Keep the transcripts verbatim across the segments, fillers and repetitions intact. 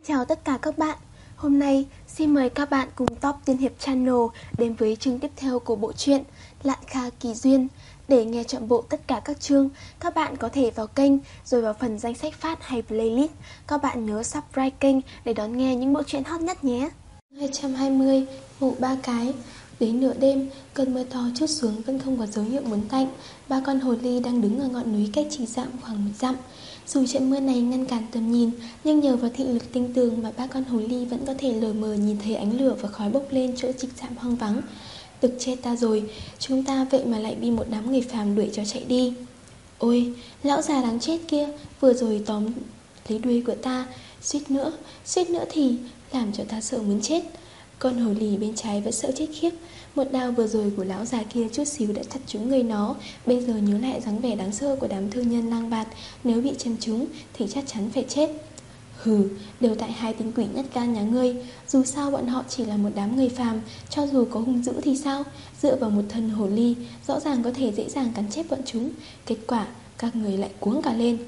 Chào tất cả các bạn. Hôm nay xin mời các bạn cùng Top Tiên Hiệp Channel đến với chương tiếp theo của bộ truyện Lạn Kha Kỳ Duyên. Để nghe trọn bộ tất cả các chương, các bạn có thể vào kênh rồi vào phần danh sách phát hay playlist. Các bạn nhớ subscribe kênh để đón nghe những bộ truyện hot nhất nhé. hai trăm hai mươi, ngủ ba cái. Đến nửa đêm, cơn mưa to trút xuống vẫn không có dấu hiệu muốn tạnh. Ba con hồ ly đang đứng ở ngọn núi cách Trì Dạm khoảng một dặm. Dù trận mưa này ngăn cản tầm nhìn, nhưng nhờ vào thị lực tinh tường mà ba con hồ ly vẫn có thể lờ mờ nhìn thấy ánh lửa và khói bốc lên chỗ Trì Dạm hoang vắng. Tức chết ta rồi, chúng ta vậy mà lại bị một đám người phàm đuổi cho chạy đi. Ôi, lão già đáng chết kia, vừa rồi tóm lấy đuôi của ta, suýt nữa, suýt nữa thì làm cho ta sợ muốn chết. Con hồ ly bên trái vẫn sợ chết khiếp. Một đao vừa rồi của lão già kia chút xíu đã chặt trúng người nó. Bây giờ nhớ lại dáng vẻ đáng sợ của đám thương nhân lang bạt, nếu bị chém trúng thì chắc chắn phải chết. Hừ, đều tại hai tên quỷ nhất gan nhà ngươi. Dù sao bọn họ chỉ là một đám người phàm, cho dù có hung dữ thì sao? Dựa vào một thân hồ ly, rõ ràng có thể dễ dàng cắn chết bọn chúng. Kết quả, các người lại cuống cả lên.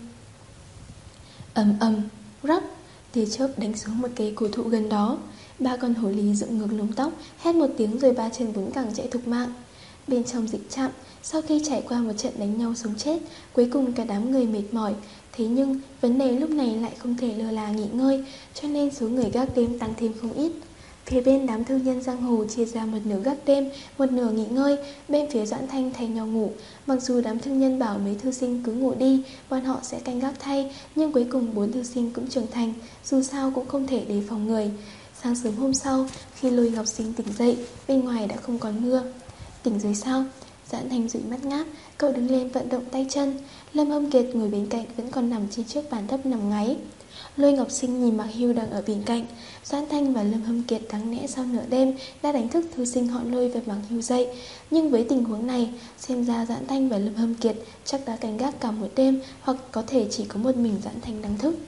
Ầm ầm, rắc, tia chớp đánh xuống một cây cổ thụ gần đó. Ba con hồ ly dựng ngược lông tóc, hét một tiếng rồi ba chân vững cẳng chạy thục mạng. Bên trong dịch trạm, sau khi trải qua một trận đánh nhau sống chết, cuối cùng cả đám người mệt mỏi. Thế nhưng vấn đề lúc này lại không thể lơ là nghỉ ngơi, cho nên số người gác đêm tăng thêm không ít. Phía bên đám thương nhân giang hồ chia ra một nửa gác đêm, một nửa nghỉ ngơi. Bên phía Doãn Thanh thay nhau ngủ. Mặc dù đám thương nhân bảo mấy thư sinh cứ ngủ đi, bọn họ sẽ canh gác thay, nhưng cuối cùng bốn thư sinh cũng trưởng thành, dù sao cũng không thể đề phòng người. Sáng sớm hôm sau, khi Lôi Ngọc Sinh tỉnh dậy, bên ngoài đã không còn mưa. Tỉnh rồi sao? Doãn Thanh dụi mắt ngáp, cậu đứng lên vận động tay chân. Lâm Hâm Kiệt ngồi bên cạnh vẫn còn nằm trên chiếc bàn thấp nằm ngáy. Lôi Ngọc Sinh nhìn Mạc Hưu đang ở bên cạnh. Doãn Thanh và Lâm Hâm Kiệt đáng lẽ sau nửa đêm đã đánh thức thư sinh họ Lôi và Mạc Hưu dậy. Nhưng với tình huống này, xem ra Doãn Thanh và Lâm Hâm Kiệt chắc đã canh gác cả một đêm, hoặc có thể chỉ có một mình Doãn Thanh đang thức.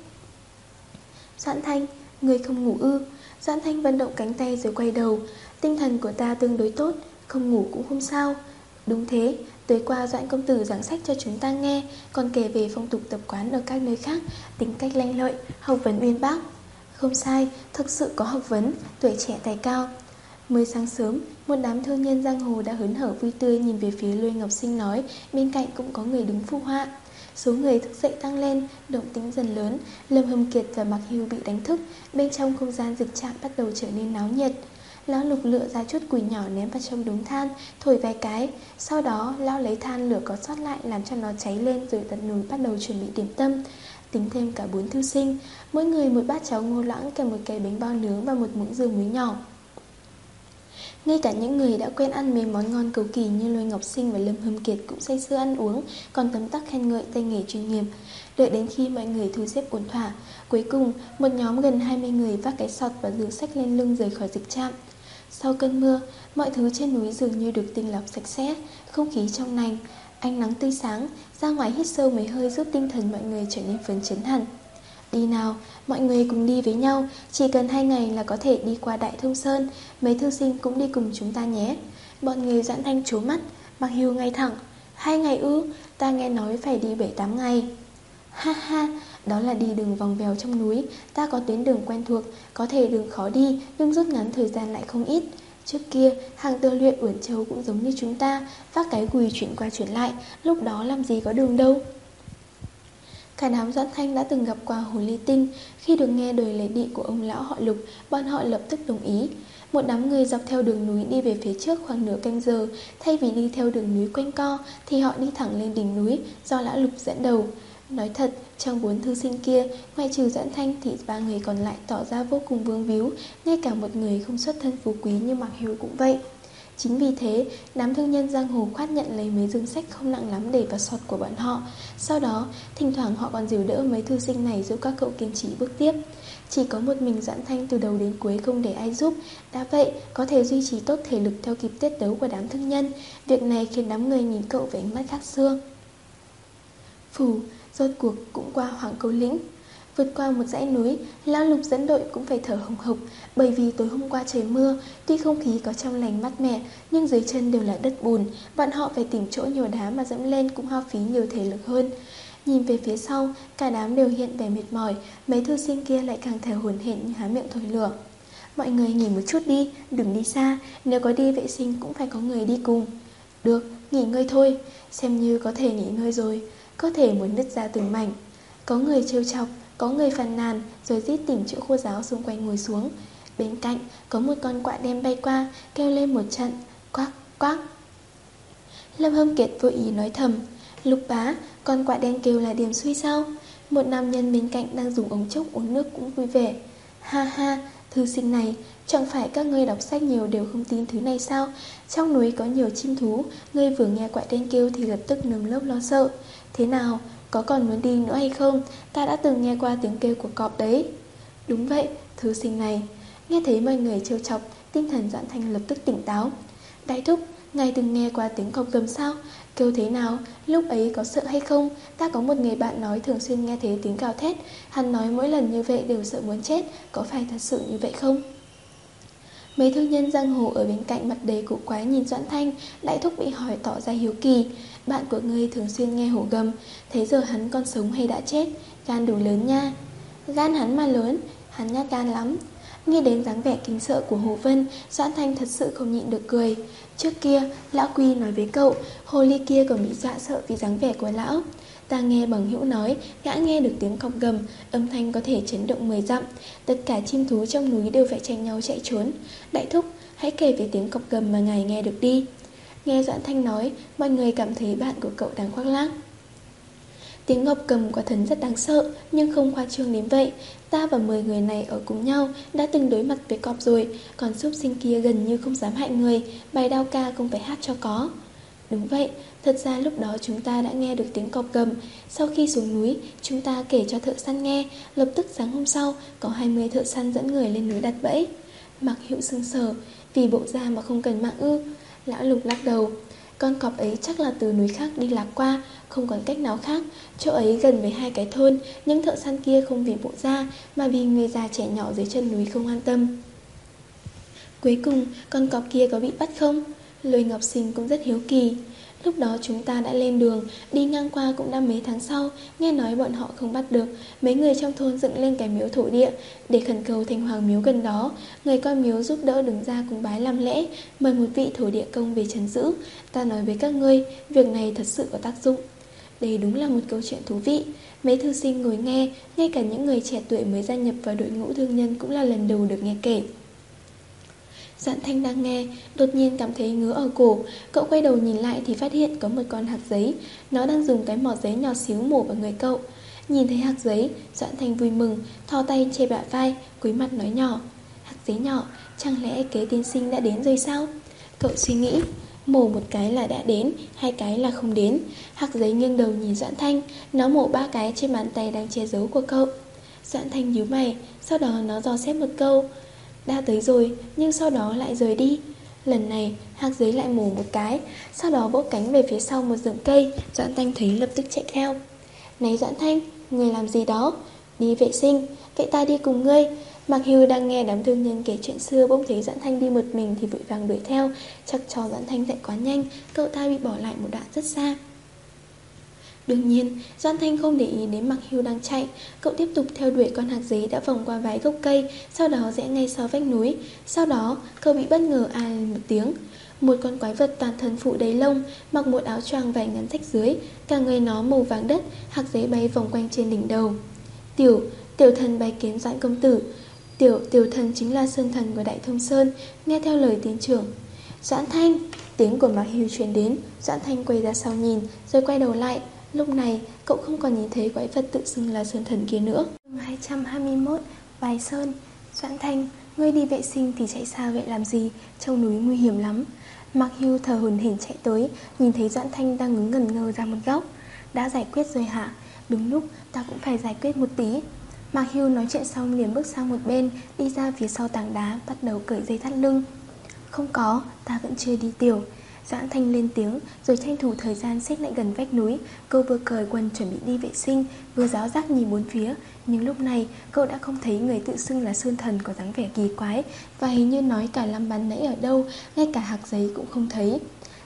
Doãn Thanh, người không ngủ ư? Doãn Thanh vận động cánh tay rồi quay đầu. Tinh thần của ta tương đối tốt, không ngủ cũng không sao. Đúng thế, tối qua Doãn công tử giảng sách cho chúng ta nghe, còn kể về phong tục tập quán ở các nơi khác, tính cách lanh lợi, học vấn uyên bác. Không sai, thực sự có học vấn, tuổi trẻ tài cao. Mới sáng sớm, một đám thương nhân giang hồ đã hớn hở vui tươi nhìn về phía Lôi Ngọc Sinh nói, bên cạnh cũng có người đứng phụ họa. Số người thức dậy tăng lên, động tĩnh dần lớn. Lâm Hâm Kiệt và Mạc Hưu bị đánh thức. Bên trong không gian dịch trạm bắt đầu trở nên náo nhiệt. Lão Lục lựa ra chút củi nhỏ ném vào trong đống than, thổi vài cái. Sau đó lão lấy than lửa có sót lại làm cho nó cháy lên, rồi đặt nồi bắt đầu chuẩn bị điểm tâm. Tính thêm cả bốn thư sinh, mỗi người một bát cháo ngô loãng kèm một cái bánh bao nướng và một muỗng dưa muối nhỏ. Ngay cả những người đã quen ăn mấy món ngon cầu kỳ như Lôi Ngọc Sinh và Lâm Hâm Kiệt cũng say sưa ăn uống, còn tấm tắc khen ngợi tay nghề chuyên nghiệp. Đợi đến khi mọi người thu xếp ổn thỏa, cuối cùng một nhóm gần hai mươi người vác cái sọt và rượu sách lên lưng rời khỏi dịch trạm. Sau cơn mưa, mọi thứ trên núi dường như được tinh lọc sạch sẽ, không khí trong lành, ánh nắng tươi sáng, ra ngoài hít sâu mấy hơi giúp tinh thần mọi người trở nên phấn chấn hẳn. Đi nào, mọi người cùng đi với nhau, chỉ cần hai ngày là có thể đi qua Đại Thông Sơn, mấy thư sinh cũng đi cùng chúng ta nhé. Bọn người Doãn Thanh trố mắt, Mạc Hưu ngay thẳng. Hai ngày ư, ta nghe nói phải đi bảy tám ngày. Ha ha, đó là đi đường vòng vèo trong núi, ta có tuyến đường quen thuộc, có thể đường khó đi nhưng rút ngắn thời gian lại không ít. Trước kia, hàng tơ luyện Uẩn Châu cũng giống như chúng ta, vác cái gùi chuyển qua chuyển lại, lúc đó làm gì có đường đâu. Cả đám Doãn Thanh đã từng gặp qua Hồ Ly Tinh. Khi được nghe lời lấy đị của ông lão họ Lục, bọn họ lập tức đồng ý. Một đám người dọc theo đường núi đi về phía trước khoảng nửa canh giờ. Thay vì đi theo đường núi quanh co thì họ đi thẳng lên đỉnh núi do lão Lục dẫn đầu. Nói thật, trong bốn thư sinh kia, ngoài trừ Doãn Thanh thì ba người còn lại tỏ ra vô cùng vương víu. Ngay cả một người không xuất thân phú quý như Mạc Hưu cũng vậy. Chính vì thế, đám thương nhân giang hồ khoát nhận lấy mấy dương sách không nặng lắm để vào sọt của bọn họ. Sau đó, thỉnh thoảng họ còn dìu đỡ mấy thư sinh này giúp các cậu kiên trì bước tiếp. Chỉ có một mình Doãn Thanh từ đầu đến cuối không để ai giúp. Đã vậy, có thể duy trì tốt thể lực theo kịp tiết đấu của đám thương nhân. Việc này khiến đám người nhìn cậu với ánh mắt khác xưa. Phù, rốt cuộc cũng qua Hoàng Câu Lĩnh. Vượt qua một dãy núi, Lão Lục dẫn đội cũng phải thở hồng hộc, bởi vì tối hôm qua trời mưa, tuy không khí có trong lành mát mẻ, nhưng dưới chân đều là đất bùn, bọn họ phải tìm chỗ nhiều đá mà dẫm lên cũng hao phí nhiều thể lực hơn. Nhìn về phía sau, cả đám đều hiện vẻ mệt mỏi, mấy thư sinh kia lại càng thở hổn hển như há miệng thổi lửa. Mọi người nghỉ một chút đi, đừng đi xa, nếu có đi vệ sinh cũng phải có người đi cùng. Được, nghỉ ngơi thôi, xem như có thể nghỉ ngơi rồi. Cơ thể muốn nứt ra từng mảnh. Có người trêu chọc, có người phàn nàn, rồi rít tìm chỗ khô ráo xung quanh ngồi xuống. Bên cạnh có một con quạ đen bay qua, kêu lên một trận, quác, quác. Lâm Hâm Kiệt vô ý nói thầm, Lục bá, con quạ đen kêu là điểm xuôi sao? Một nam nhân bên cạnh đang dùng ống trúc uống nước cũng vui vẻ. Ha ha, thư sinh này, chẳng phải các ngươi đọc sách nhiều đều không tin thứ này sao? Trong núi có nhiều chim thú, ngươi vừa nghe quạ đen kêu thì lập tức nơm lớp lo sợ. Thế nào, có còn muốn đi nữa hay không? Ta đã từng nghe qua tiếng kêu của cọp đấy. Đúng vậy, thư sinh này. Nghe thấy mọi người trêu chọc, tinh thần Doãn Thanh lập tức tỉnh táo. Đại thúc, ngài từng nghe qua tiếng cọp gầm sao? Kêu thế nào? Lúc ấy có sợ hay không? Ta có một người bạn nói thường xuyên nghe thấy tiếng gào thét. Hắn nói mỗi lần như vậy đều sợ muốn chết. Có phải thật sự như vậy không? Mấy thương nhân giang hồ ở bên cạnh mặt đầy cổ quái nhìn Doãn Thanh. Đại thúc bị hỏi tỏ ra hiếu kỳ. Bạn của ngươi thường xuyên nghe hổ gầm, thế giờ hắn còn sống hay đã chết? Gan đủ lớn nha. Gan hắn mà lớn, hắn nhát gan lắm. Nghe đến dáng vẻ kinh sợ của Hồ Vân, Doãn Thanh thật sự không nhịn được cười. Trước kia, lão Quy nói với cậu, hồ ly kia còn bị dọa sợ vì dáng vẻ của lão. Ta nghe bằng hữu nói, gã nghe được tiếng cọp gầm, âm thanh có thể chấn động mười dặm. Tất cả chim thú trong núi đều phải tranh nhau chạy trốn. Đại thúc, hãy kể về tiếng cọp gầm mà ngài nghe được đi. Nghe Doãn Thanh nói, mọi người cảm thấy bạn của cậu đang khoác lác. Tiếng ngọc cầm quả thần rất đáng sợ, nhưng không khoa trương đến vậy. Ta và mười người này ở cùng nhau đã từng đối mặt với cọp rồi, còn súc sinh kia gần như không dám hại người, bài đao ca không phải hát cho có. Đúng vậy, thật ra lúc đó chúng ta đã nghe được tiếng cọp gầm. Sau khi xuống núi, chúng ta kể cho thợ săn nghe. Lập tức sáng hôm sau, có hai mươi thợ săn dẫn người lên núi đặt bẫy. Mặc Hữu sững sờ, vì bộ da mà không cần mạng ư? Lão Lục lắc đầu. Con cọp ấy chắc là từ núi khác đi lạc qua, không còn cách nào khác. Chỗ ấy gần với hai cái thôn, những thợ săn kia không vì bộ da, mà vì người già trẻ nhỏ dưới chân núi không an tâm. Cuối cùng, con cọp kia có bị bắt không? Lôi Ngọc Sinh cũng rất hiếu kỳ. Lúc đó chúng ta đã lên đường, đi ngang qua cũng đã mấy tháng sau, nghe nói bọn họ không bắt được. Mấy người trong thôn dựng lên cái miếu thổ địa để khẩn cầu thành hoàng miếu gần đó. Người coi miếu giúp đỡ đứng ra cùng bái làm lễ, mời một vị thổ địa công về trấn giữ. Ta nói với các ngươi, việc này thật sự có tác dụng. Đây đúng là một câu chuyện thú vị. Mấy thư sinh ngồi nghe, ngay cả những người trẻ tuổi mới gia nhập vào đội ngũ thương nhân cũng là lần đầu được nghe kể. Doãn Thanh đang nghe, đột nhiên cảm thấy ngứa ở cổ. Cậu quay đầu nhìn lại thì phát hiện có một con hạc giấy. Nó đang dùng cái mỏ giấy nhỏ xíu mổ vào người cậu. Nhìn thấy hạc giấy, Doãn Thanh vui mừng, thò tay che bả vai, cúi mặt nói nhỏ. Hạc giấy nhỏ, chẳng lẽ kế tiên sinh đã đến rồi sao? Cậu suy nghĩ, mổ một cái là đã đến, hai cái là không đến. Hạc giấy nghiêng đầu nhìn Doãn Thanh, nó mổ ba cái trên bàn tay đang che giấu của cậu. Doãn Thanh nhíu mày, sau đó nó dò xét một câu. Đã tới rồi, nhưng sau đó lại rời đi. Lần này, hạc giấy lại mổ một cái, sau đó vỗ cánh về phía sau một rừng cây. Doãn Thanh thấy lập tức chạy theo. Này Doãn Thanh, người làm gì đó? Đi vệ sinh, vậy ta đi cùng ngươi. Mạc Hưu đang nghe đám thương nhân kể chuyện xưa, bỗng thấy Doãn Thanh đi một mình thì vội vàng đuổi theo. Chắc cho Doãn Thanh chạy quá nhanh, cậu ta bị bỏ lại một đoạn rất xa. Đương nhiên, Doãn Thanh không để ý đến Mạc Hưu đang chạy. Cậu tiếp tục theo đuổi con hạc giấy đã vòng qua vài gốc cây, sau đó rẽ ngay sau vách núi. Sau đó, cậu bị bất ngờ a lên một tiếng. Một con quái vật toàn thân phủ đầy lông, mặc một áo choàng vải ngắn rách dưới, cả người nó màu vàng đất, hạc giấy bay vòng quanh trên đỉnh đầu. Tiểu, tiểu thần bái kiến Doãn công tử. Tiểu, tiểu thần chính là sơn thần của Đại Thông Sơn, nghe theo lời tín trưởng. Doãn Thanh, tiếng của Mạc Hưu truyền đến. Doãn Thanh quay ra sau nhìn, rồi quay đầu lại. Lúc này, cậu không còn nhìn thấy quái vật tự xưng là sơn thần kia nữa. hai trăm hai mươi mốt. Bài Sơn. Doãn Thanh, ngươi đi vệ sinh thì chạy xa vậy làm gì? Trong núi nguy hiểm lắm. Mạc Hưu thở hổn hển chạy tới, nhìn thấy Doãn Thanh đang ngđứng ngẩn ngơ ra một góc. Đã giải quyết rồi hả? Đúng lúc, ta cũng phải giải quyết một tí. Mạc Hưu nói chuyện xong liền bước sang một bên, đi ra phía sau tảng đá, bắt đầu cởi dây thắt lưng. Không có, ta vẫn chưa đi tiểu. Doãn Thanh lên tiếng, rồi tranh thủ thời gian xích lại gần vách núi. Cậu vừa cởi quần chuẩn bị đi vệ sinh, vừa giáo giác nhìn bốn phía. Nhưng lúc này, cậu đã không thấy người tự xưng là sơn thần có dáng vẻ kỳ quái, và hình như nói cả lăm bắn nãy ở đâu, ngay cả hạc giấy cũng không thấy.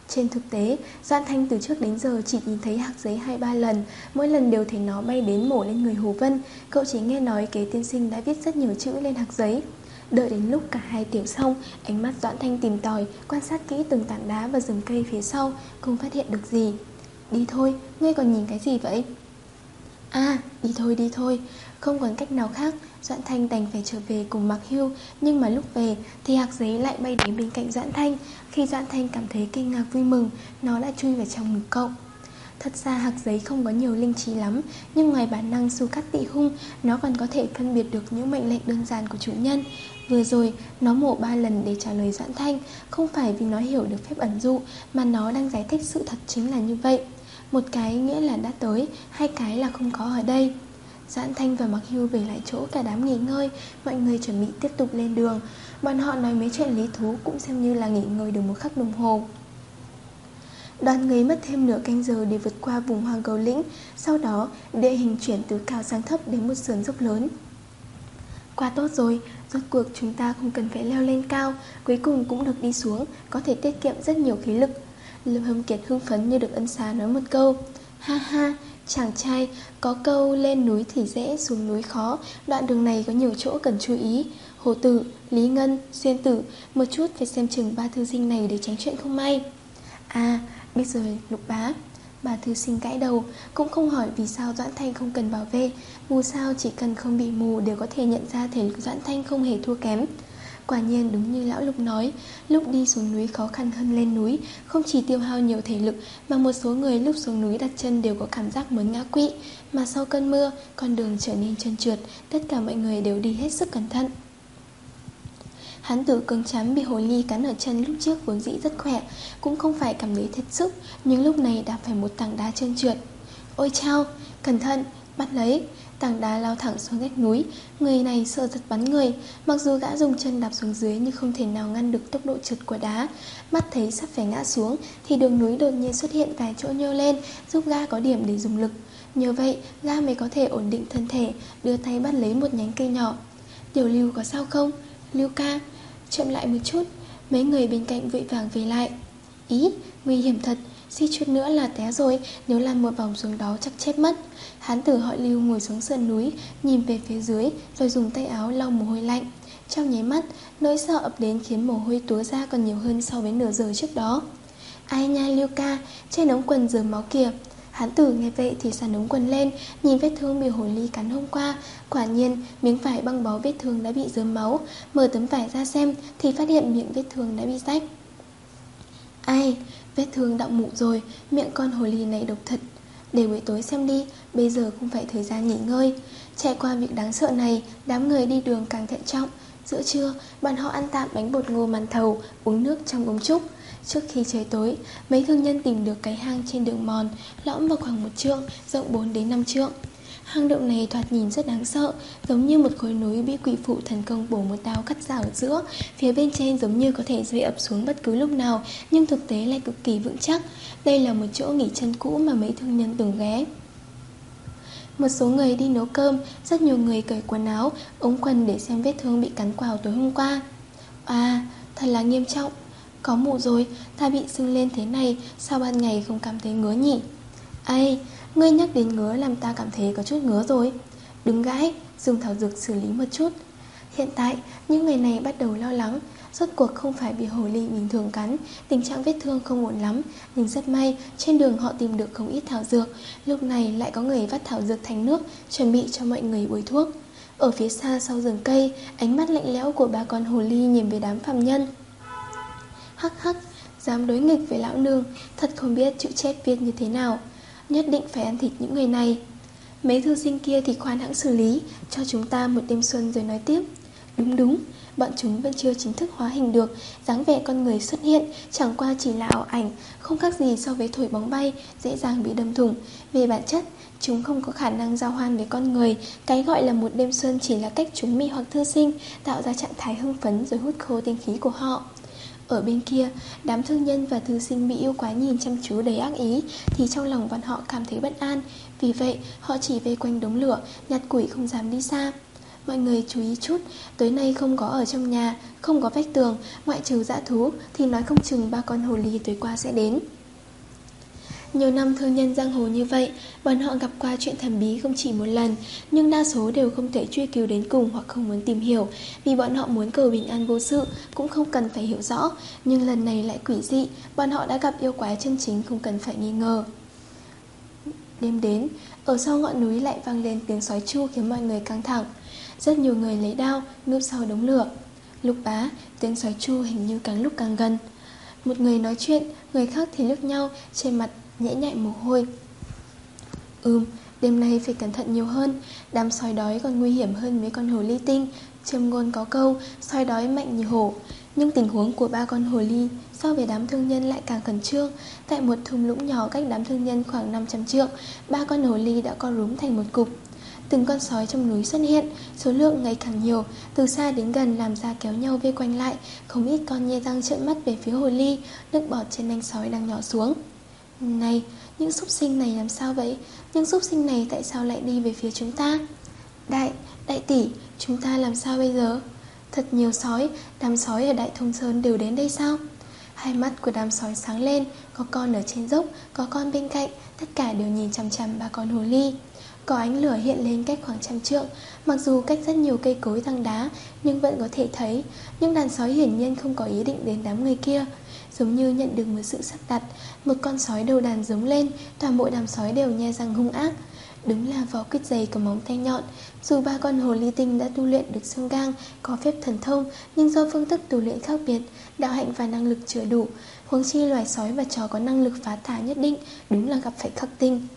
Trên thực tế, Doãn Thanh từ trước đến giờ chỉ nhìn thấy hạc giấy hai ba lần, mỗi lần đều thấy nó bay đến mổ lên người Hồ Vân. Cậu chỉ nghe nói kế tiên sinh đã viết rất nhiều chữ lên hạc giấy. Đợi đến lúc cả hai tiểu xong, ánh mắt Doãn Thanh tìm tòi, quan sát kỹ từng tảng đá và rừng cây phía sau, không phát hiện được gì. Đi thôi, ngươi còn nhìn cái gì vậy? À, đi thôi đi thôi. Không còn cách nào khác, Doãn Thanh đành phải trở về cùng Mạc Hưu. Nhưng mà lúc về thì hạc giấy lại bay đến bên cạnh Doãn Thanh. Khi Doãn Thanh cảm thấy kinh ngạc vui mừng, nó đã chui vào trong ngực cậu. Thật ra hạc giấy không có nhiều linh trí lắm, nhưng ngoài bản năng su cắt tị hung, nó còn có thể phân biệt được những mệnh lệnh đơn giản của chủ nhân. Vừa rồi, nó mổ ba lần để trả lời Doãn Thanh, không phải vì nó hiểu được phép ẩn dụ, mà nó đang giải thích sự thật chính là như vậy. Một cái nghĩa là đã tới, hai cái là không có ở đây. Doãn Thanh và Mạc Hưu về lại chỗ cả đám nghỉ ngơi, mọi người chuẩn bị tiếp tục lên đường. Bọn họ nói mấy chuyện lý thú cũng xem như là nghỉ ngơi được một khắc đồng hồ. Đoàn người mất thêm nửa canh giờ để vượt qua vùng hoang gấu lĩnh. Sau đó, địa hình chuyển từ cao sang thấp đến một sườn dốc lớn. Quá tốt rồi, rốt cuộc chúng ta không cần phải leo lên cao, cuối cùng cũng được đi xuống, có thể tiết kiệm rất nhiều khí lực. Lâm Hâm Kiệt hưng phấn như được ân xá nói một câu. Ha ha, chàng trai, có câu lên núi thì dễ, xuống núi khó, đoạn đường này có nhiều chỗ cần chú ý. Hồ Tử, Lý Ngân, Xuyên Tử, một chút phải xem chừng ba thư sinh này để tránh chuyện không may. À, biết rồi Lục bá. Bà thư sinh gãi đầu, cũng không hỏi vì sao Doãn Thanh không cần bảo vệ. Dù sao chỉ cần không bị mù đều có thể nhận ra thể lực Doãn Thanh không hề thua kém. Quả nhiên đúng như lão Lục nói, lúc đi xuống núi khó khăn hơn lên núi, không chỉ tiêu hao nhiều thể lực mà một số người lúc xuống núi đặt chân đều có cảm giác muốn ngã quỵ. Mà sau cơn mưa, con đường trở nên trơn trượt, tất cả mọi người đều đi hết sức cẩn thận. Hán tử cứng chắn bị hồ ly cắn ở chân lúc trước vốn dĩ rất khỏe, cũng không phải cảm thấy thật sức, nhưng lúc này đạp phải một tảng đá trơn trượt. Ôi chao, cẩn thận, bắt lấy. Tảng đá lao thẳng xuống vách núi. Người này sợ giật bắn người. Mặc dù gã dùng chân đạp xuống dưới nhưng không thể nào ngăn được tốc độ trượt của đá. Mắt thấy sắp phải ngã xuống thì đường núi đột nhiên xuất hiện vài chỗ nhô lên, giúp gã có điểm để dùng lực. Nhờ vậy gã mới có thể ổn định thân thể, đưa tay bắt lấy một nhánh cây nhỏ. Tiểu Lưu có sao không? Lưu ca, chậm lại một chút. Mấy người bên cạnh vội vàng về lại. Ý, nguy hiểm thật, suýt chút nữa là té rồi, nếu làm một vòng xuống đó chắc chết mất. Hán tử họ Lưu ngồi xuống sườn núi, nhìn về phía dưới, rồi dùng tay áo lau mồ hôi lạnh. Trong nháy mắt, nỗi sợ ập đến khiến mồ hôi túa ra còn nhiều hơn so với nửa giờ trước đó. Ai nha Lưu ca, trên ống quần rớm máu kìa. Hán tử nghe vậy thì xả ống quần lên, nhìn vết thương bị hồ ly cắn hôm qua. Quả nhiên, miếng vải băng bó vết thương đã bị rớm máu. Mở tấm vải ra xem thì phát hiện miệng vết thương đã bị rách. Ai, vết thương đọng mụ rồi, miệng con hồ ly này độc thật. Để buổi tối xem đi, bây giờ không phải thời gian nghỉ ngơi. Trải qua việc đáng sợ này, đám người đi đường càng thận trọng. Giữa trưa, bọn họ ăn tạm bánh bột ngô màn thầu, uống nước trong ống trúc. Trước khi trời tối, mấy thương nhân tìm được cái hang trên đường mòn, lõm vào khoảng một trượng, rộng bốn đến năm trượng. Hang động này thoạt nhìn rất đáng sợ, giống như một khối núi bị quỷ phụ thần công bổ một đao cắt ra ở giữa. Phía bên trên giống như có thể rơi ập xuống bất cứ lúc nào, nhưng thực tế lại cực kỳ vững chắc. Đây là một chỗ nghỉ chân cũ mà mấy thương nhân từng ghé. Một số người đi nấu cơm, rất nhiều người cởi quần áo, ống quần để xem vết thương bị cắn quào tối hôm qua. À, thật là nghiêm trọng. Có mụ rồi, ta bị sưng lên thế này, sao ban ngày không cảm thấy ngứa nhỉ? Ây, ngươi nhắc đến ngứa làm ta cảm thấy có chút ngứa rồi. Đừng gãi, dùng thảo dược xử lý một chút. Hiện tại, những người này bắt đầu lo lắng. Rốt cuộc không phải bị hồ ly bình thường cắn, tình trạng vết thương không ổn lắm. Nhưng rất may, trên đường họ tìm được không ít thảo dược. Lúc này lại có người vắt thảo dược thành nước, chuẩn bị cho mọi người bôi thuốc. Ở phía xa sau rừng cây, ánh mắt lạnh lẽo của ba con hồ ly nhìn về đám phàm nhân. Hắc hắc, dám đối nghịch với lão nương, thật không biết chịu chết viết như thế nào. Nhất định phải ăn thịt những người này. Mấy thư sinh kia thì khoan hãng xử lý, cho chúng ta một đêm xuân rồi nói tiếp. Đúng đúng, bọn chúng vẫn chưa chính thức hóa hình được. Dáng vẻ con người xuất hiện chẳng qua chỉ là ảo ảnh, không khác gì so với thổi bóng bay, dễ dàng bị đâm thủng. Về bản chất, chúng không có khả năng giao hoan với con người. Cái gọi là một đêm xuân chỉ là cách chúng mị hoặc thư sinh, tạo ra trạng thái hưng phấn rồi hút khô tinh khí của họ. Ở bên kia, đám thương nhân và thư sinh bị yêu quái nhìn chăm chú đầy ác ý, thì trong lòng bọn họ cảm thấy bất an. Vì vậy, họ chỉ vây quanh đống lửa, nhặt củi không dám đi xa. Mọi người chú ý chút, tối nay không có ở trong nhà, không có vách tường, ngoại trừ dã thú thì nói không chừng ba con hồ ly tối qua sẽ đến. Nhiều năm thương nhân giang hồ như vậy, bọn họ gặp qua chuyện thần bí không chỉ một lần, nhưng đa số đều không thể truy cứu đến cùng hoặc không muốn tìm hiểu, vì bọn họ muốn cầu bình an vô sự, cũng không cần phải hiểu rõ. Nhưng lần này lại quỷ dị, bọn họ đã gặp yêu quái chân chính không cần phải nghi ngờ. Đêm đến, ở sau ngọn núi lại vang lên tiếng sói chu khiến mọi người căng thẳng. Rất nhiều người lấy đao, núp sau đống lửa. Lục bá, tiếng sói chu hình như càng lúc càng gần. Một người nói chuyện, người khác thì liếc nhau, trên mặt nhễ nhại mồ hôi. Ừm, đêm nay phải cẩn thận nhiều hơn. Đám sói đói còn nguy hiểm hơn mấy con hồ ly tinh. Châm ngôn có câu, sói đói mạnh như hổ. Nhưng tình huống của ba con hồ ly so với đám thương nhân lại càng khẩn trương. Tại một thung lũng nhỏ cách đám thương nhân khoảng năm trăm trượng, ba con hồ ly đã co rúm thành một cục. Từng con sói trong núi xuất hiện, số lượng ngày càng nhiều, từ xa đến gần làm ra kéo nhau vây quanh lại. Không ít con nhe răng trợn mắt về phía hồ ly, nước bọt trên nanh sói đang nhỏ xuống. Này, những súc sinh này làm sao vậy? Những súc sinh này tại sao lại đi về phía chúng ta? Đại, đại tỷ, chúng ta làm sao bây giờ? Thật nhiều sói, đám sói ở Đại Thông Sơn đều đến đây sao? Hai mắt của đám sói sáng lên, có con ở trên dốc, có con bên cạnh, tất cả đều nhìn chằm chằm ba con hồ ly. Có ánh lửa hiện lên cách khoảng trăm trượng, mặc dù cách rất nhiều cây cối tảng đá, nhưng vẫn có thể thấy. Nhưng đàn sói hiển nhiên không có ý định đến đám người kia. Giống như nhận được một sự sắp đặt, một con sói đầu đàn giống lên, toàn bộ đám sói đều nhe răng hung ác. Đúng là vỏ quýt dày có móng tay nhọn. Dù ba con hồ ly tinh đã tu luyện được xương gang, có phép thần thông, nhưng do phương thức tu luyện khác biệt, đạo hạnh và năng lực chưa đủ. Huống chi loài sói và chó có năng lực phá thả nhất định, đúng là gặp phải khắc tinh.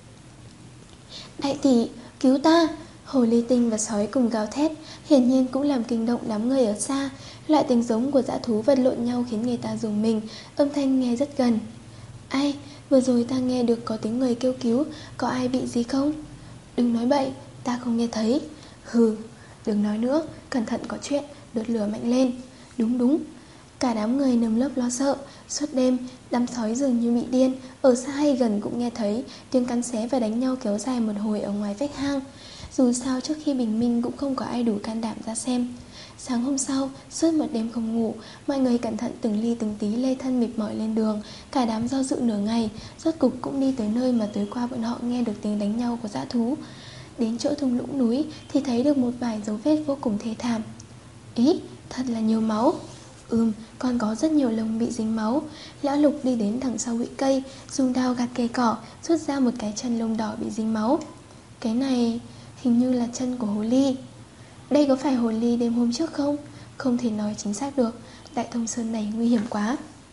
Đại tỷ, cứu ta! Hồ ly tinh và sói cùng gào thét, hiển nhiên cũng làm kinh động đám người ở xa. Loại tiếng giống của dã thú vật lộn nhau khiến người ta rùng mình, âm thanh nghe rất gần. Ai, vừa rồi ta nghe được có tiếng người kêu cứu, có ai bị gì không? Đừng nói bậy, ta không nghe thấy. Hừ, đừng nói nữa, cẩn thận có chuyện, đốt lửa mạnh lên. Đúng đúng. Cả đám người nơm lớp lo sợ. Suốt đêm, đám sói dường như bị điên, ở xa hay gần cũng nghe thấy tiếng cắn xé và đánh nhau kéo dài một hồi ở ngoài vách hang. Dù sao trước khi bình minh cũng không có ai đủ can đảm ra xem. Sáng hôm sau, suốt một đêm không ngủ, mọi người cẩn thận từng ly từng tí lê thân mệt mỏi lên đường. Cả đám do dự nửa ngày, rốt cục cũng đi tới nơi mà tối qua bọn họ nghe được tiếng đánh nhau của dã thú. Đến chỗ thung lũng núi thì thấy được một vài dấu vết vô cùng thê thảm. Ý, thật là nhiều máu. Ừm, còn có rất nhiều lông bị dính máu. Lão Lục đi đến đằng sau bụi cây, dùng dao gạt cây cỏ, rút ra một cái chân lông đỏ bị dính máu. Cái này hình như là chân của hồ ly. Đây có phải hồ ly đêm hôm trước không? Không thể nói chính xác được. Đại Thông Sơn này nguy hiểm quá.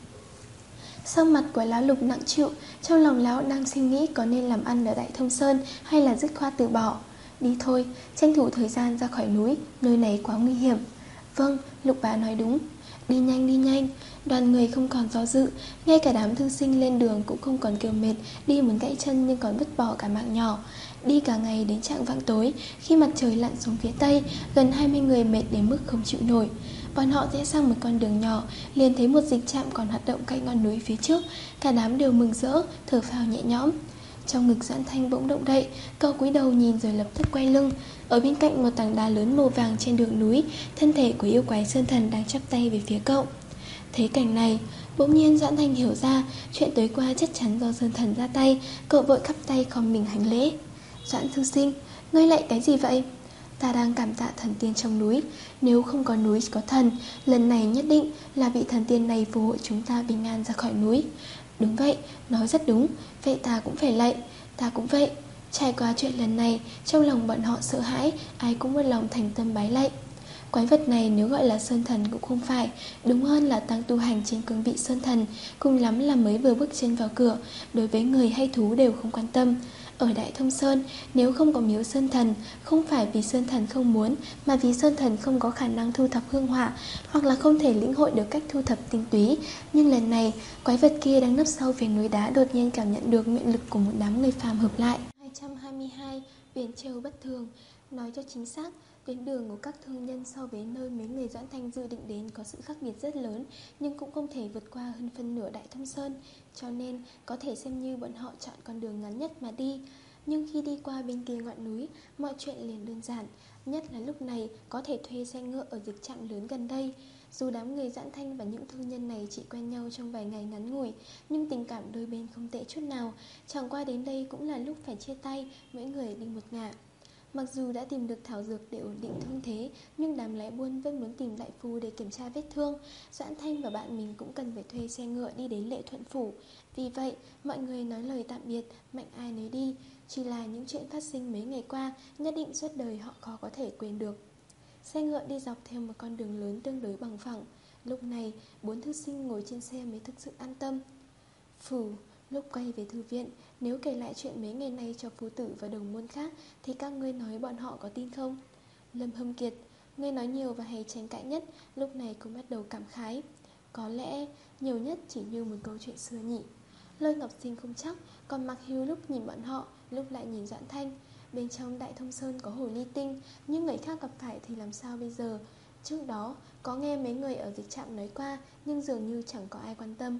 Sau mặt của lão Lục nặng chịu, trong lòng lão đang suy nghĩ có nên làm ăn ở Đại Thông Sơn hay là dứt khoát từ bỏ. Đi thôi, tranh thủ thời gian ra khỏi núi, nơi này quá nguy hiểm. Vâng, Lục bá nói đúng. Đi nhanh đi nhanh. Đoàn người không còn do dự, ngay cả đám thư sinh lên đường cũng không còn kêu mệt, đi muốn gãy chân nhưng còn vứt bỏ cả mạng nhỏ. Đi cả ngày đến trạng vạng tối, khi mặt trời lặn xuống phía tây, gần hai mươi người mệt đến mức không chịu nổi. Bọn họ rẽ sang một con đường nhỏ, liền thấy một dịch trạm còn hoạt động cạnh ngọn núi phía trước. Cả đám đều mừng rỡ, thở phào nhẹ nhõm. Trong ngực Doãn Thanh bỗng động đậy, cậu cúi đầu nhìn rồi lập tức quay lưng. Ở bên cạnh một tảng đá lớn màu vàng trên đường núi, thân thể của yêu quái Sơn Thần đang chắp tay về phía cậu. Thấy cảnh này, bỗng nhiên Doãn Thanh hiểu ra chuyện tối qua chắc chắn do Sơn Thần ra tay. Cậu vội khắp tay khom mình hành lễ. Doãn thư sinh, ngươi lại cái gì vậy? Ta đang cảm tạ thần tiên trong núi. Nếu không có núi có thần, lần này nhất định là vị thần tiên này phù hộ chúng ta bình an ra khỏi núi. Đúng vậy, nói rất đúng. Vậy ta cũng phải lạy. Ta cũng vậy. Trải qua chuyện lần này, trong lòng bọn họ sợ hãi, ai cũng một lòng thành tâm bái lạy. Quái vật này nếu gọi là sơn thần cũng không phải, đúng hơn là đang tu hành trên cương vị sơn thần, cùng lắm là mới vừa bước chân vào cửa, đối với người hay thú đều không quan tâm. Ở Đại Thông Sơn, nếu không có miếu sơn thần, không phải vì sơn thần không muốn, mà vì sơn thần không có khả năng thu thập hương hỏa, hoặc là không thể lĩnh hội được cách thu thập tinh túy. Nhưng lần này, quái vật kia đang nấp sau phía núi đá đột nhiên cảm nhận được nguyện lực của một đám người phàm hợp lại. hai trăm hai mươi hai, Biển Châu bất thường. Nói cho chính xác, tuyến đường của các thương nhân so với nơi mấy người Doãn Thanh dự định đến có sự khác biệt rất lớn, nhưng cũng không thể vượt qua hơn phân nửa Đại Thông Sơn, cho nên có thể xem như bọn họ chọn con đường ngắn nhất mà đi. Nhưng khi đi qua bên kia ngọn núi, mọi chuyện liền đơn giản. nhất là lúc này có thể thuê xe ngựa ở dịch trạm lớn gần đây. Dù đám người Doãn Thanh và những thương nhân này chỉ quen nhau trong vài ngày ngắn ngủi, nhưng tình cảm đôi bên không tệ chút nào. Chẳng qua đến đây cũng là lúc phải chia tay, mỗi người đi một ngả. Mặc dù đã tìm được thảo dược để ổn định thương thế, nhưng đám lái buôn vẫn muốn tìm đại phu để kiểm tra vết thương. Doãn Thanh và bạn mình cũng cần phải thuê xe ngựa đi đến Lệ Thuận Phủ. Vì vậy, mọi người nói lời tạm biệt, mạnh ai nấy đi. Chỉ là những chuyện phát sinh mấy ngày qua, nhất định suốt đời họ khó có thể quên được. Xe ngựa đi dọc theo một con đường lớn tương đối bằng phẳng. Lúc này, bốn thư sinh ngồi trên xe mới thực sự an tâm. Phù, lúc quay về thư viện, nếu kể lại chuyện mấy ngày nay cho phu tử và đồng môn khác thì các ngươi nói bọn họ có tin không? Lâm Hâm Kiệt, ngươi nói nhiều và hay tranh cãi nhất, lúc này cũng bắt đầu cảm khái. Có lẽ nhiều nhất chỉ như một câu chuyện xưa nhỉ. Lôi Ngọc Sinh không chắc, còn Mạc Hưu lúc nhìn bọn họ, lúc lại nhìn Doãn Thanh. Bên trong Đại Thông Sơn có hồ ly tinh, nhưng người khác gặp phải thì làm sao bây giờ? Trước đó, có nghe mấy người ở dịch trạm nói qua, nhưng dường như chẳng có ai quan tâm.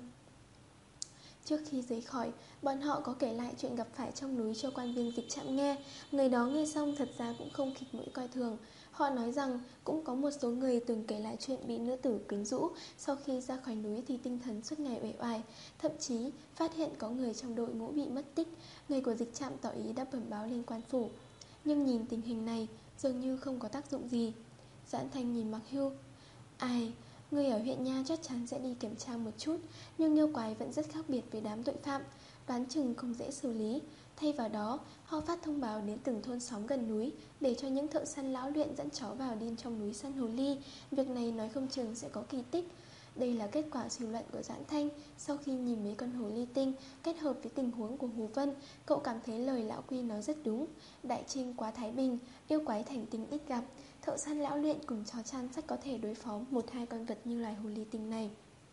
Trước khi rời khỏi, bọn họ có kể lại chuyện gặp phải trong núi cho quan viên dịch trạm nghe. Người đó nghe xong thật ra cũng không khịt mũi coi thường. Họ nói rằng cũng có một số người từng kể lại chuyện bị nữ tử quyến rũ, sau khi ra khỏi núi thì tinh thần suốt ngày uể oải. Thậm chí phát hiện có người trong đội ngũ bị mất tích. Người của dịch trạm tỏ ý đã bẩm báo lên quan phủ. Nhưng nhìn tình hình này dường như không có tác dụng gì. Doãn Thanh nhìn Mạc Hưu. Ai, người ở huyện Nha chắc chắn sẽ đi kiểm tra một chút, nhưng yêu quái vẫn rất khác biệt với đám tội phạm, đoán chừng không dễ xử lý. Thay vào đó, họ phát thông báo đến từng thôn xóm gần núi, để cho những thợ săn lão luyện dẫn chó vào đêm trong núi săn hồ ly. Việc này nói không chừng sẽ có kỳ tích. Đây là kết quả suy luận của Doãn Thanh. Sau khi nhìn mấy con hồ ly tinh kết hợp với tình huống của Hồ Vân, cậu cảm thấy lời lão Quy nói rất đúng. Đại Trinh quá thái bình, yêu quái thành tinh ít gặp, thợ săn lão luyện cùng chó chăn chắc có thể đối phó một hai con vật như loài hồ ly tinh này.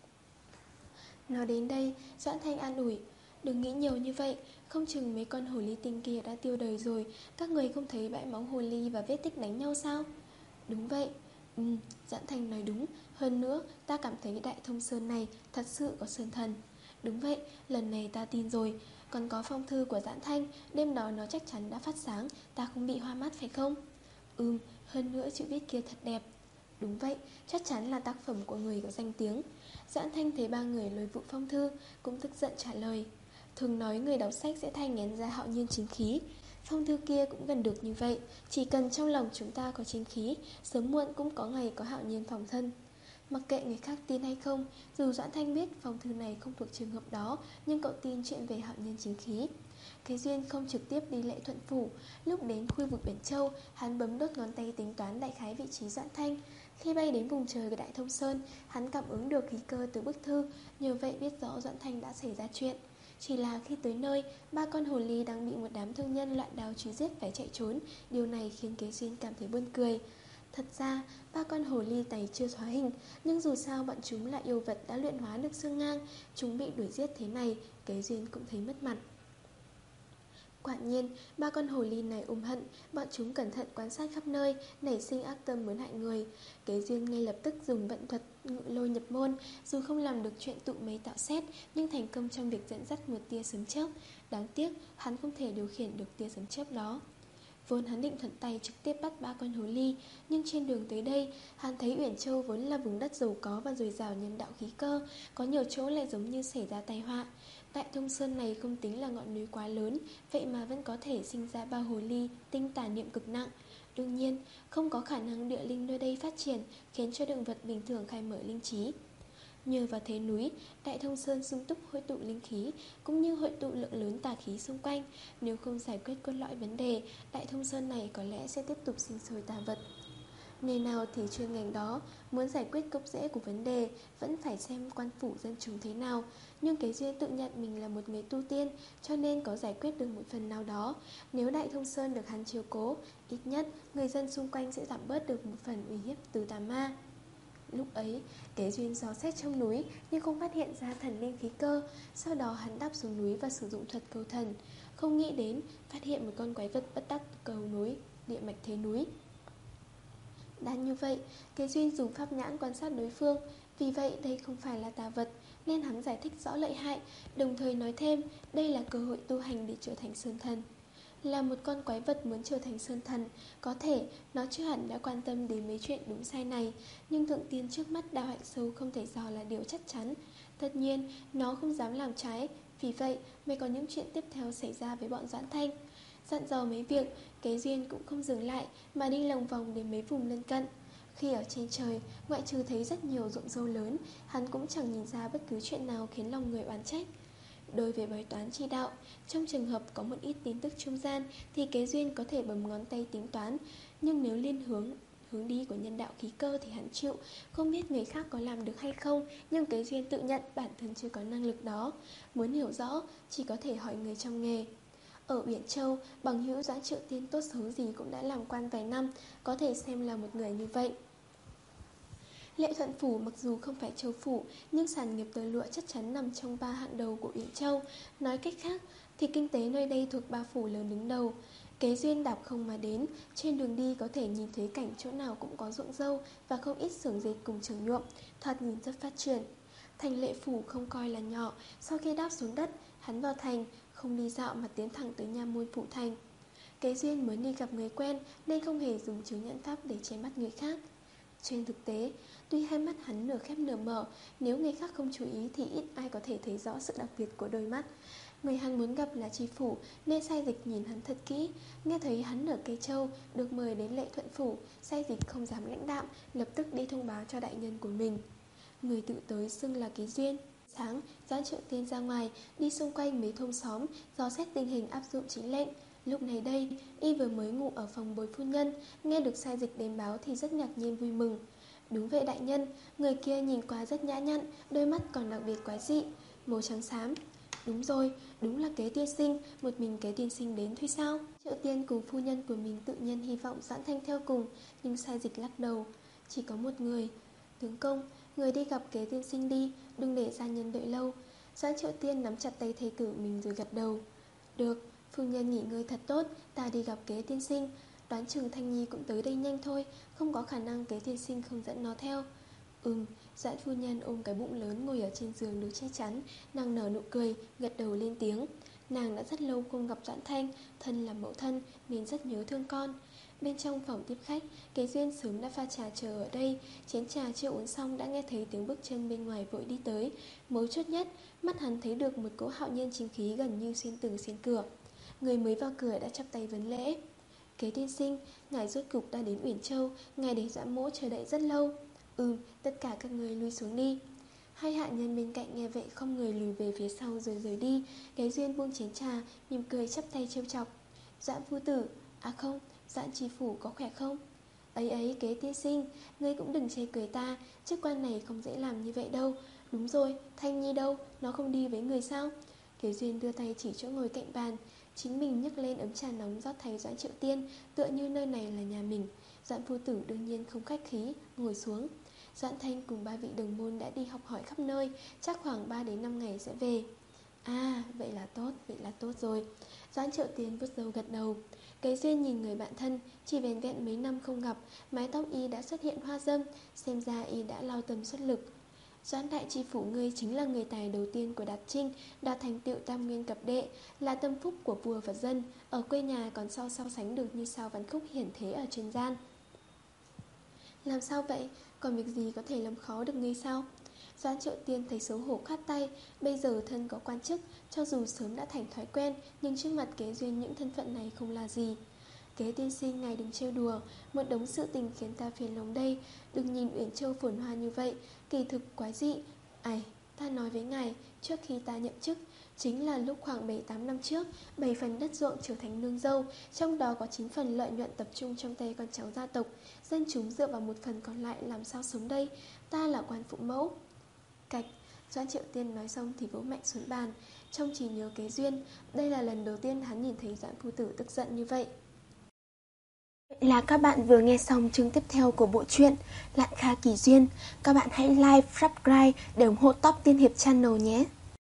Nói đến đây, Doãn Thanh an ủi. Đừng nghĩ nhiều như vậy, không chừng mấy con hồ ly tinh kia đã tiêu đời rồi. Các người không thấy bãi máu hồ ly và vết tích đánh nhau sao? Đúng vậy. Ừ, Doãn Thanh nói đúng. Hơn nữa, ta cảm thấy Đại Thông Sơn này thật sự có sơn thần. Đúng vậy, lần này ta tin rồi. Còn có phong thư của Doãn Thanh, đêm đó nó chắc chắn đã phát sáng. Ta không bị hoa mắt phải không? Ừm, hơn nữa chữ viết kia thật đẹp. Đúng vậy, chắc chắn là tác phẩm của người có danh tiếng. Doãn Thanh thấy ba người lôi vụ phong thư, cũng tức giận trả lời. Thường nói người đọc sách sẽ thay ngén ra hạo nhiên chính khí. Phong thư kia cũng gần được như vậy. Chỉ cần trong lòng chúng ta có chính khí, sớm muộn cũng có ngày có hạo nhiên phòng thân. Mặc kệ người khác tin hay không, dù Doãn Thanh biết phong thư này không thuộc trường hợp đó, nhưng cậu tin chuyện về hạo nhiên chính khí. Cái duyên không trực tiếp đi Lệ Thuận Phủ. Lúc đến khu vực Biển Châu, hắn bấm đốt ngón tay tính toán đại khái vị trí Doãn Thanh. Khi bay đến vùng trời của Đại Thông Sơn, hắn cảm ứng được khí cơ từ bức thư, nhờ vậy biết rõ Doãn Thanh đã xảy ra chuyện. Chỉ là khi tới nơi, ba con hồ ly đang bị một đám thương nhân loạn đao truy giết phải chạy trốn. Điều này khiến Kế Duyên cảm thấy buồn cười. Thật ra, ba con hồ ly này chưa hóa hình, nhưng dù sao bọn chúng là yêu vật đã luyện hóa được xương ngang. Chúng bị đuổi giết thế này, Kế Duyên cũng thấy mất mặt. Quả nhiên, ba con hồ ly này ôm hận, bọn chúng cẩn thận quan sát khắp nơi, nảy sinh ác tâm muốn hại người. Kế Duyên ngay lập tức dùng vận thuật ngự lôi nhập môn, dù không làm được chuyện tụ mấy tạo xét, nhưng thành công trong việc dẫn dắt một tia sấm chớp. Đáng tiếc, hắn không thể điều khiển được tia sấm chớp đó. Vốn hắn định thuận tay trực tiếp bắt ba con hồ ly, nhưng trên đường tới đây, hắn thấy Uyển Châu vốn là vùng đất giàu có và dồi dào nhân đạo khí cơ, có nhiều chỗ lại giống như xảy ra tai họa. Đại Thông Sơn này không tính là ngọn núi quá lớn, vậy mà vẫn có thể sinh ra ba hồ ly, tinh tà niệm cực nặng. Đương nhiên, không có khả năng địa linh nơi đây phát triển, khiến cho động vật bình thường khai mở linh trí. Nhờ vào thế núi, Đại Thông Sơn sung túc hội tụ linh khí, cũng như hội tụ lượng lớn tà khí xung quanh. Nếu không giải quyết cốt lõi vấn đề, Đại Thông Sơn này có lẽ sẽ tiếp tục sinh sôi tà vật. Nghề nào thì chuyên ngành đó, muốn giải quyết gốc rễ của vấn đề vẫn phải xem quan phủ dân chúng thế nào. Nhưng Kế Duyên tự nhận mình là một người tu tiên, cho nên có giải quyết được một phần nào đó. Nếu Đại Thông Sơn được hắn chiếu cố, ít nhất người dân xung quanh sẽ giảm bớt được một phần uy hiếp từ tà ma. Lúc ấy, Kế Duyên dò xét trong núi nhưng không phát hiện ra thần linh khí cơ. Sau đó hắn đáp xuống núi và sử dụng thuật cầu thần. Không nghĩ đến phát hiện một con quái vật bất đắc cầu núi, địa mạch thế núi. Đã như vậy, Kế Duyên dùng pháp nhãn quan sát đối phương. Vì vậy đây không phải là tà vật, nên hắn giải thích rõ lợi hại, đồng thời nói thêm đây là cơ hội tu hành để trở thành sơn thần. là một con quái vật muốn trở thành sơn thần. Có thể nó chưa hẳn đã quan tâm đến mấy chuyện đúng sai này, nhưng thượng tiên trước mắt đào hạnh sâu không thể dò là điều chắc chắn. Tất nhiên nó không dám làm trái, vì vậy mới có những chuyện tiếp theo xảy ra với bọn Doãn Thanh. Dặn dò mấy việc, Kế Duyên cũng không dừng lại mà đi lòng vòng đến mấy vùng lân cận. Khi ở trên trời, ngoại trừ thấy rất nhiều ruộng dâu lớn, hắn cũng chẳng nhìn ra bất cứ chuyện nào khiến lòng người oán trách. Đối với bói toán chi đạo, trong trường hợp có một ít tin tức trung gian thì Kế Duyên có thể bấm ngón tay tính toán, nhưng nếu liên hướng hướng đi của nhân đạo khí cơ thì hắn chịu. Không biết người khác có làm được hay không, nhưng Kế Duyên tự nhận bản thân chưa có năng lực đó. Muốn hiểu rõ, chỉ có thể hỏi người trong nghề. Ở Uyển Châu, bằng hữu Doãn Triệu Tiên tốt xấu gì cũng đã làm quan vài năm, có thể xem là một người như vậy. Lệ Thuận Phủ mặc dù không phải châu phủ, nhưng sản nghiệp tơ lụa chắc chắn nằm trong ba hạng đầu của Uyển Châu. Nói cách khác thì kinh tế nơi đây thuộc ba phủ lớn đứng đầu. Kế Duyên đạp không mà đến, trên đường đi có thể nhìn thấy cảnh chỗ nào cũng có ruộng dâu và không ít xưởng dệt cùng trường nhuộm, thoạt nhìn rất phát triển. Thành Lệ Phủ không coi là nhỏ, sau khi đáp xuống đất, hắn vào thành, không đi dạo mà tiến thẳng tới nha môn phủ thành. Kế Duyên mới đi gặp người quen nên không hề dùng chứng nhận pháp để che mắt người khác. Trên thực tế, tuy hai mắt hắn nửa khép nửa mở, nếu người khác không chú ý thì ít ai có thể thấy rõ sự đặc biệt của đôi mắt. Người hắn muốn gặp là tri phủ nên sai dịch nhìn hắn thật kỹ. Nghe thấy hắn ở Cây Châu được mời đến Lệ Thuận Phủ, sai dịch không dám lãnh đạm, lập tức đi thông báo cho đại nhân của mình. Người tự tới xưng là Kế Duyên. Sáng, Doãn Triệu Tiên ra ngoài, đi xung quanh mấy thôn xóm, dò xét tình hình áp dụng chính lệnh. Lúc này đây, y vừa mới ngủ ở phòng bồi phu nhân, nghe được sai dịch đến báo thì rất ngạc nhiên vui mừng. Đúng vậy đại nhân, người kia nhìn qua rất nhã nhặn, đôi mắt còn đặc biệt quái dị, màu trắng xám. Đúng rồi, đúng là Kế tiên sinh, một mình Kế tiên sinh đến thôi sao? Triệu Tiên cùng phu nhân của mình tự nhiên hy vọng Doãn Thanh theo cùng, nhưng sai dịch lắc đầu. Chỉ có một người. Tướng công, người đi gặp Kế tiên sinh đi, đừng để gia nhân đợi lâu. Doãn Triệu Tiên nắm chặt tay thầy cử mình rồi gật đầu. Được, phu nhân nghỉ ngơi thật tốt, ta đi gặp Kế tiên sinh. Đoán chừng Thanh Nhi cũng tới đây nhanh thôi, không có khả năng Kế tiên sinh không dẫn nó theo. Ừm, Doãn phu nhân ôm cái bụng lớn ngồi ở trên giường được che chắn, nàng nở nụ cười, gật đầu lên tiếng. Nàng đã rất lâu không gặp Doãn Thanh, thân là mẫu thân nên rất nhớ thương con. Bên trong phòng tiếp khách, Kế Duyên sớm đã pha trà chờ ở đây. Chén trà chưa uống xong đã nghe thấy tiếng bước chân bên ngoài vội đi tới. Mấu chốt nhất, mắt hắn thấy được một cỗ hạo nhiên chính khí gần như xuyên tường xuyên cửa. Người mới vào cửa đã chắp tay vấn lễ. Kế tiên sinh, ngài rốt cục đã đến Uyển Châu, ngài để Dã Mỗ chờ đợi rất lâu. Ừ, tất cả các người lui xuống đi. Hai hạ nhân bên cạnh nghe vậy không người lùi về phía sau rồi rời đi. Kế Duyên buông chén trà, mỉm cười chắp tay trêu chọc. Doãn phu tử, à không, Doãn tri phủ có khỏe không? Ấy ấy, Kế tiên sinh, ngươi cũng đừng chê cười ta, chức quan này không dễ làm như vậy đâu. Đúng rồi, Thanh Nhi đâu, nó không đi với người sao? Kế Duyên đưa tay chỉ chỗ ngồi cạnh bàn, chính mình nhấc lên ấm trà nóng rót thay Doãn Triệu Tiên, tựa như nơi này là nhà mình. Doãn phu tử đương nhiên không khách khí, ngồi xuống. Doãn Thanh cùng ba vị đồng môn đã đi học hỏi khắp nơi, chắc khoảng ba đến năm ngày sẽ về. À, vậy là tốt, vậy là tốt rồi. Doãn Triệu Tiên vuốt râu gật đầu. Kế Duyên nhìn người bạn thân, chỉ vẻn vẹn mấy năm không gặp, mái tóc y đã xuất hiện hoa dâm, xem ra y đã lao tâm xuất lực. Doãn đại tri phủ ngươi chính là người tài đầu tiên của Đạt Trinh, đạt thành tựu tam nguyên cập đệ, là tâm phúc của vua và dân, ở quê nhà còn so so sánh được như sao Văn Khúc hiển thế ở trần gian. Làm sao vậy? Còn việc gì có thể làm khó được ngươi sao? Doãn Triệu Tiên thấy xấu hổ khát tay. Bây giờ thân có quan chức, cho dù sớm đã thành thói quen, nhưng trước mặt Kế Duyên những thân phận này không là gì. Kế tiên sinh ngài đừng trêu đùa, một đống sự tình khiến ta phiền lòng đây. Đừng nhìn Uyển Châu phồn hoa như vậy, kỳ thực quái dị. Ai, ta nói với ngài, trước khi ta nhậm chức, chính là lúc khoảng bảy tám năm trước, bảy phần đất ruộng trở thành nương dâu, trong đó có chín phần lợi nhuận tập trung trong tay con cháu gia tộc. Dân chúng dựa vào một phần còn lại làm sao sống đây? Ta là quan phụ mẫu. Cạch, Doãn Triệu Tiên nói xong thì vỗ mạnh xuống bàn. Trong trí nhớ Kế Duyên, đây là lần đầu tiên hắn nhìn thấy Doãn phu tử tức giận như vậy. Vậy là các bạn vừa nghe xong chương tiếp theo của bộ truyện Lạn Kha Kỳ Duyên. Các bạn hãy like, subscribe để ủng hộ Top Tiên Hiệp Channel nhé.